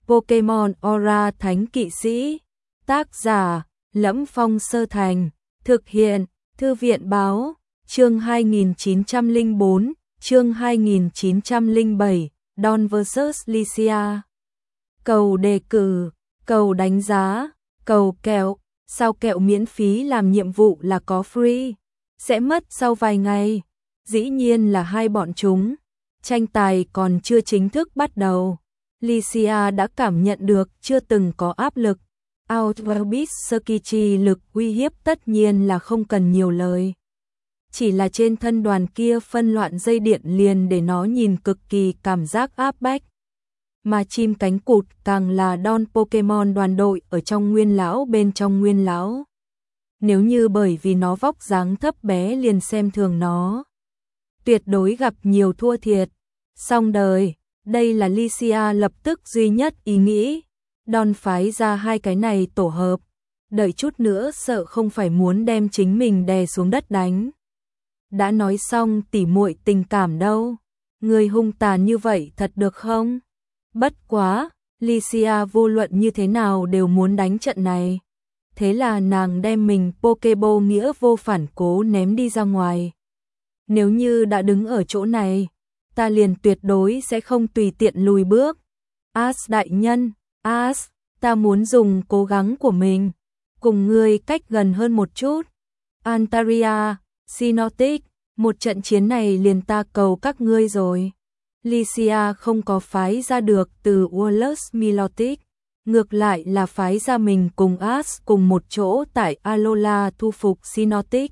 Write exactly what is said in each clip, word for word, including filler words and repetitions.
Pokemon Aura Thánh Kỵ Sĩ. Tác giả: Lẫm Phong Sơ Thành. Thực hiện: Thư viện báo. Chương hai nghìn chín trăm lẻ bốn, chương hai nghìn chín trăm lẻ bảy, Dawn versus. Lycia. Cầu đề cử, cầu đánh giá, cầu kẹo. Sao kẹo miễn phí làm nhiệm vụ là có free, sẽ mất sau vài ngày. Dĩ nhiên là hai bọn chúng. Tranh tài còn chưa chính thức bắt đầu. Lycia đã cảm nhận được chưa từng có áp lực. Outbeat Tsukichi lực uy hiếp tất nhiên là không cần nhiều lời. Chỉ là trên thân đoàn kia phân loạn dây điện liền để nó nhìn cực kỳ cảm giác áp bách. Mà chim cánh cụt càng là Dawn Pokemon đoàn đội ở trong nguyên lão bên trong nguyên lão. Nếu như bởi vì nó vóc dáng thấp bé liền xem thường nó, tuyệt đối gặp nhiều thua thiệt. Xong đời, đây là Lycia lập tức duy nhất ý nghĩ. Dawn phái ra hai cái này tổ hợp, đợi chút nữa sợ không phải muốn đem chính mình đè xuống đất đánh. Đã nói xong tỉ muội tình cảm đâu, người hung tàn như vậy thật được không? Bất quá, Lycia vô luận như thế nào đều muốn đánh trận này. Thế là nàng đem mình Pokeball nghĩa vô phản cố ném đi ra ngoài. Nếu như đã đứng ở chỗ này, ta liền tuyệt đối sẽ không tùy tiện lùi bước. Ash đại nhân, Ash, ta muốn dùng cố gắng của mình, cùng ngươi cách gần hơn một chút. Antaria, Sinotic, một trận chiến này liền ta cầu các ngươi rồi. Lycia không có phái ra được từ Wallace Milotic, ngược lại là phái ra mình cùng Ash cùng một chỗ tại Alola thu phục Sinotic.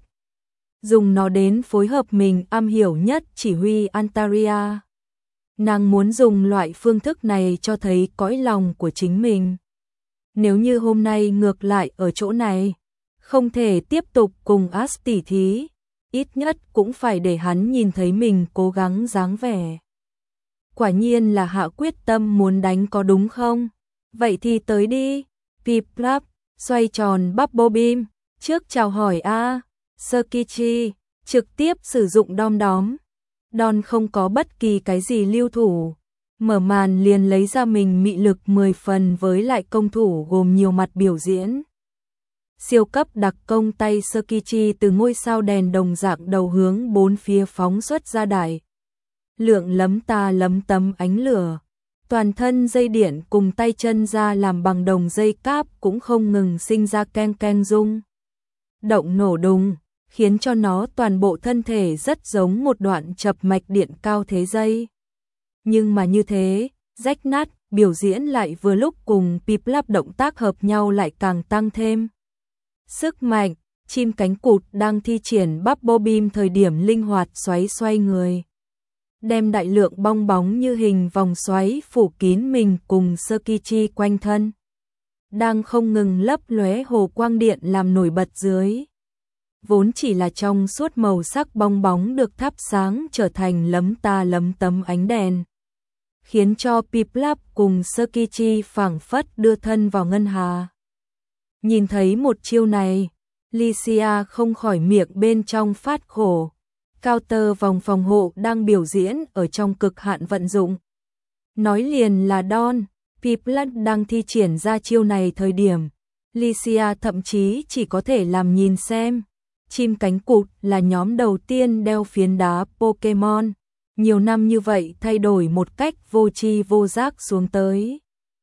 Dùng nó đến phối hợp mình am hiểu nhất chỉ huy Antaria. Nàng muốn dùng loại phương thức này cho thấy cõi lòng của chính mình. Nếu như hôm nay ngược lại ở chỗ này, không thể tiếp tục cùng Ash tỉ thí, ít nhất cũng phải để hắn nhìn thấy mình cố gắng dáng vẻ. Quả nhiên là hạ quyết tâm muốn đánh có đúng không? Vậy thì tới đi. Piplup, xoay tròn Bubble Beam, trước chào hỏi a. Tsukichi, trực tiếp sử dụng đom đóm. Dawn không có bất kỳ cái gì lưu thủ, mở màn liền lấy ra mình mị lực mười phần với lại công thủ gồm nhiều mặt biểu diễn. Siêu cấp đặc công tay Tsukichi từ ngôi sao đèn đồng dạng đầu hướng bốn phía phóng xuất ra đại lượng lấm ta lấm tấm ánh lửa. Toàn thân dây điện cùng tay chân ra làm bằng đồng dây cáp cũng không ngừng sinh ra keng keng rung động nổ đùng, khiến cho nó toàn bộ thân thể rất giống một đoạn chập mạch điện cao thế dây. Nhưng mà như thế, rách nát, biểu diễn lại vừa lúc cùng Piplup động tác hợp nhau lại càng tăng thêm sức mạnh. Chim cánh cụt đang thi triển Bubble Beam thời điểm linh hoạt xoáy xoay người, đem đại lượng bong bóng như hình vòng xoáy phủ kín mình cùng Tsukichi quanh thân. Đang không ngừng lấp lóe hồ quang điện làm nổi bật dưới. Vốn chỉ là trong suốt màu sắc bong bóng được thắp sáng trở thành lấm ta lấm tấm ánh đèn, khiến cho Piplup cùng Tsukichi phảng phất đưa thân vào ngân hà. Nhìn thấy một chiêu này, Lycia không khỏi miệng bên trong phát khổ. Counter vòng phòng hộ đang biểu diễn ở trong cực hạn vận dụng. Nói liền là Dawn, Piplup đang thi triển ra chiêu này thời điểm, Lycia thậm chí chỉ có thể làm nhìn xem. Chim cánh cụt là nhóm đầu tiên đeo phiến đá Pokemon, nhiều năm như vậy thay đổi một cách vô tri vô giác xuống tới.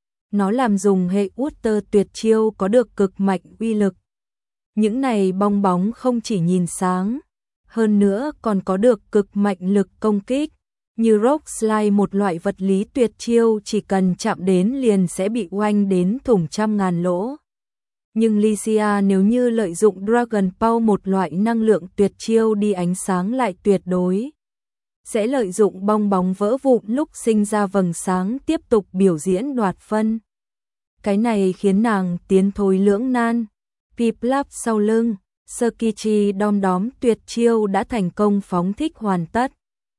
Nó làm dùng hệ Water tuyệt chiêu có được cực mạnh uy lực. Những này bong bóng không chỉ nhìn sáng, hơn nữa còn có được cực mạnh lực công kích, như Rock Slide, một loại vật lý tuyệt chiêu chỉ cần chạm đến liền sẽ bị oanh đến thủng trăm ngàn lỗ. Nhưng Lycia nếu như lợi dụng Dragon Ball, một loại năng lượng tuyệt chiêu đi ánh sáng, lại tuyệt đối sẽ lợi dụng bong bóng vỡ vụn lúc sinh ra vầng sáng tiếp tục biểu diễn đoạt phân. Cái này khiến nàng tiến thối lưỡng nan. Piplup sau lưng, Tsukichi đom đóm tuyệt chiêu đã thành công phóng thích hoàn tất.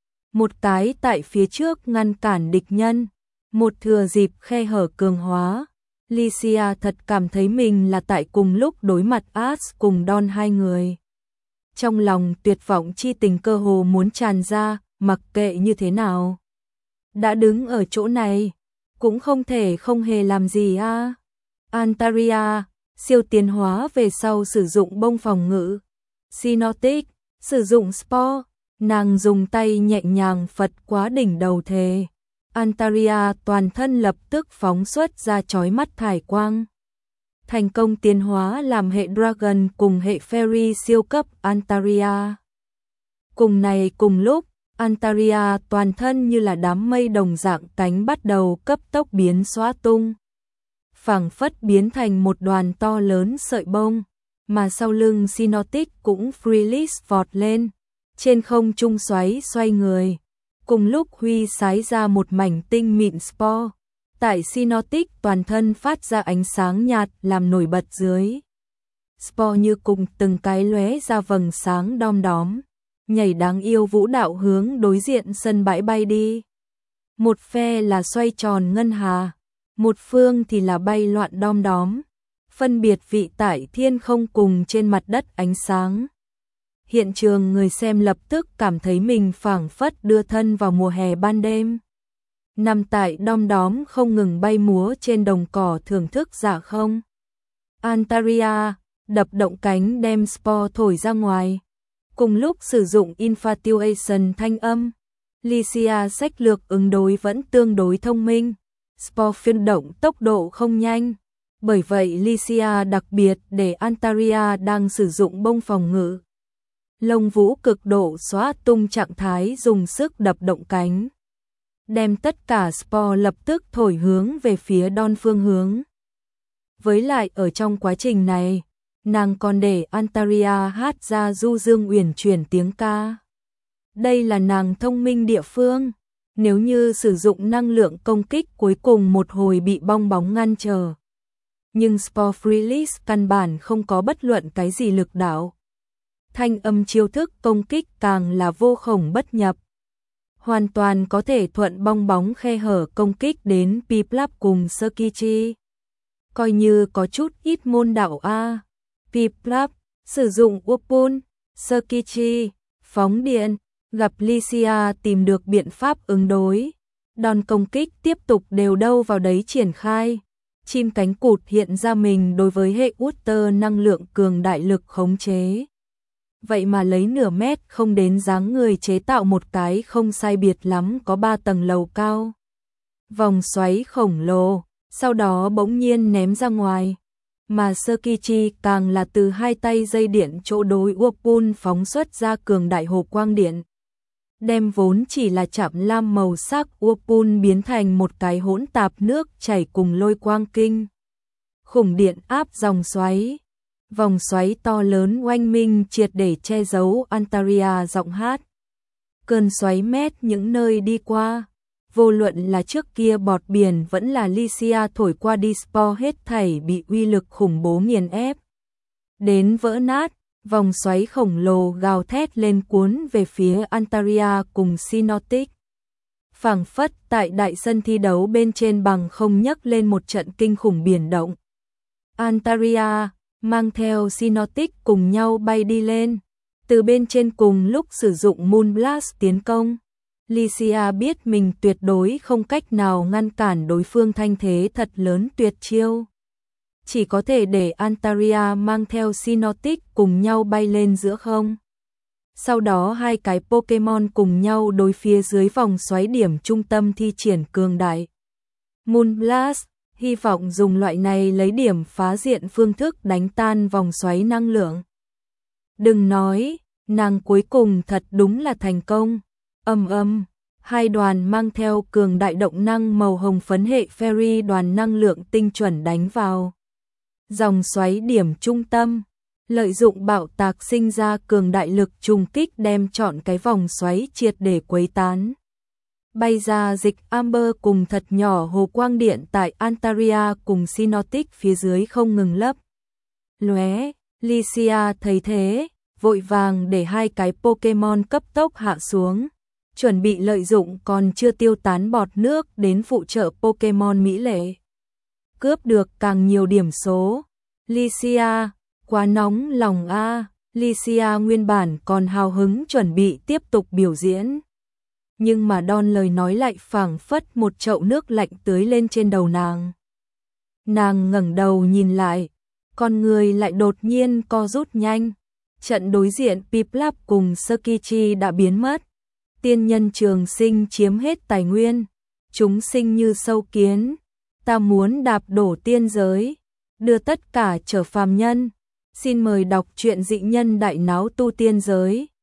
Một cái tại phía trước ngăn cản địch nhân, một thừa dịp khe hở cường hóa. Lycia thật cảm thấy mình là tại cùng lúc đối mặt Ash cùng Dawn hai người. Trong lòng tuyệt vọng chi tình cơ hồ muốn tràn ra, mặc kệ như thế nào. Đã đứng ở chỗ này, cũng không thể không hề làm gì a. À. Altaria, siêu tiến hóa về sau sử dụng bông phòng ngự. Sinotic, sử dụng Spore, nàng dùng tay nhẹ nhàng phật quá đỉnh đầu thề. Altaria toàn thân lập tức phóng xuất ra chói mắt thải quang. Thành công tiến hóa làm hệ Dragon cùng hệ Fairy siêu cấp Altaria. Cùng này cùng lúc, Altaria toàn thân như là đám mây đồng dạng cánh bắt đầu cấp tốc biến xóa tung. Phảng phất biến thành một đoàn to lớn sợi bông, mà sau lưng Sinotic cũng freelance vọt lên, trên không trung xoáy xoay người. Cùng lúc huy sái ra một mảnh tinh mịn Spore, tại Sinotic toàn thân phát ra ánh sáng nhạt làm nổi bật dưới. Spore như cùng từng cái lóe ra vầng sáng đom đóm, nhảy đáng yêu vũ đạo hướng đối diện sân bãi bay đi. Một phe là xoay tròn ngân hà, một phương thì là bay loạn đom đóm, phân biệt vị tại thiên không cùng trên mặt đất ánh sáng. Hiện trường người xem lập tức cảm thấy mình phảng phất đưa thân vào mùa hè ban đêm. Nằm tại đom đóm không ngừng bay múa trên đồng cỏ thưởng thức dạ không. Altaria đập động cánh đem Spore thổi ra ngoài. Cùng lúc sử dụng Infatuation thanh âm, Lycia sách lược ứng đối vẫn tương đối thông minh. Spore phiên động tốc độ không nhanh. Bởi vậy Lycia đặc biệt để Altaria đang sử dụng bông phòng ngự. Lông vũ cực độ xóa tung trạng thái dùng sức đập động cánh. Đem tất cả Spore lập tức thổi hướng về phía Đon phương hướng. Với lại ở trong quá trình này, nàng còn để Altaria hát ra du dương uyển chuyển tiếng ca. Đây là nàng thông minh địa phương. Nếu như sử dụng năng lượng công kích cuối cùng một hồi bị bong bóng ngăn trở. Nhưng Spore Freelance căn bản không có bất luận cái gì lực đạo. Thanh âm chiêu thức công kích càng là vô khổng bất nhập. Hoàn toàn có thể thuận bong bóng khe hở công kích đến Piplup cùng Sekichi. Coi như có chút ít môn đạo A. Piplup, sử dụng Wupun, Sekichi, phóng điện, gặp Lycia tìm được biện pháp ứng đối. Đòn công kích tiếp tục đều đâu vào đấy triển khai. Chim cánh cụt hiện ra mình đối với hệ Uter năng lượng cường đại lực khống chế. Vậy mà lấy nửa mét không đến dáng người chế tạo một cái không sai biệt lắm có ba tầng lầu cao. Vòng xoáy khổng lồ, sau đó bỗng nhiên ném ra ngoài. Mà Sekichi càng là từ hai tay dây điện chỗ đối Wupun phóng xuất ra cường đại hồ quang điện. Đem vốn chỉ là chạm lam màu sắc Wupun biến thành một cái hỗn tạp nước chảy cùng lôi quang kinh. Khủng điện áp dòng xoáy. Vòng xoáy to lớn oanh minh triệt để che giấu Altaria giọng hát. Cơn xoáy mét những nơi đi qua. Vô luận là trước kia bọt biển vẫn là Lycia thổi qua đi Spore hết thảy bị uy lực khủng bố nghiền ép. Đến vỡ nát, vòng xoáy khổng lồ gào thét lên cuốn về phía Altaria cùng Sinotic. Phảng phất tại đại sân thi đấu bên trên bằng không nhấc lên một trận kinh khủng biển động. Altaria mang theo Sinotic cùng nhau bay đi lên. Từ bên trên cùng lúc sử dụng Moonblast tiến công. Lycia biết mình tuyệt đối không cách nào ngăn cản đối phương thanh thế thật lớn tuyệt chiêu. Chỉ có thể để Altaria mang theo Sinotic cùng nhau bay lên giữa không. Sau đó hai cái Pokemon cùng nhau đối phía dưới vòng xoáy điểm trung tâm thi triển cường đại. Moonblast, hy vọng dùng loại này lấy điểm phá diện phương thức đánh tan vòng xoáy năng lượng. Đừng nói, nàng cuối cùng thật đúng là thành công. Âm âm, hai đoàn mang theo cường đại động năng màu hồng phấn hệ Fairy đoàn năng lượng tinh chuẩn đánh vào dòng xoáy điểm trung tâm, lợi dụng bạo tạc sinh ra cường đại lực trùng kích đem trọn cái vòng xoáy triệt để quấy tán. Bay ra dịch Amber cùng thật nhỏ hồ quang điện tại Altaria cùng Sinotic phía dưới không ngừng lấp lóe. Lycia thấy thế, vội vàng để hai cái Pokemon cấp tốc hạ xuống, chuẩn bị lợi dụng còn chưa tiêu tán bọt nước đến phụ trợ Pokemon mỹ lệ. Cướp được càng nhiều điểm số. Lycia, quá nóng lòng a. Lycia nguyên bản còn hào hứng chuẩn bị tiếp tục biểu diễn. nhưng mà Đon lời nói lại phảng phất một chậu nước lạnh tưới lên trên đầu nàng. Nàng ngẩng đầu nhìn lại, con người lại đột nhiên co rút nhanh. Trận đối diện Piplap cùng Sekichi đã biến mất. Tiên nhân trường sinh chiếm hết tài nguyên. Chúng sinh như sâu kiến. Ta muốn đạp đổ tiên giới, đưa tất cả trở phàm nhân. Xin mời đọc truyện Dị Nhân Đại Náo Tu Tiên Giới.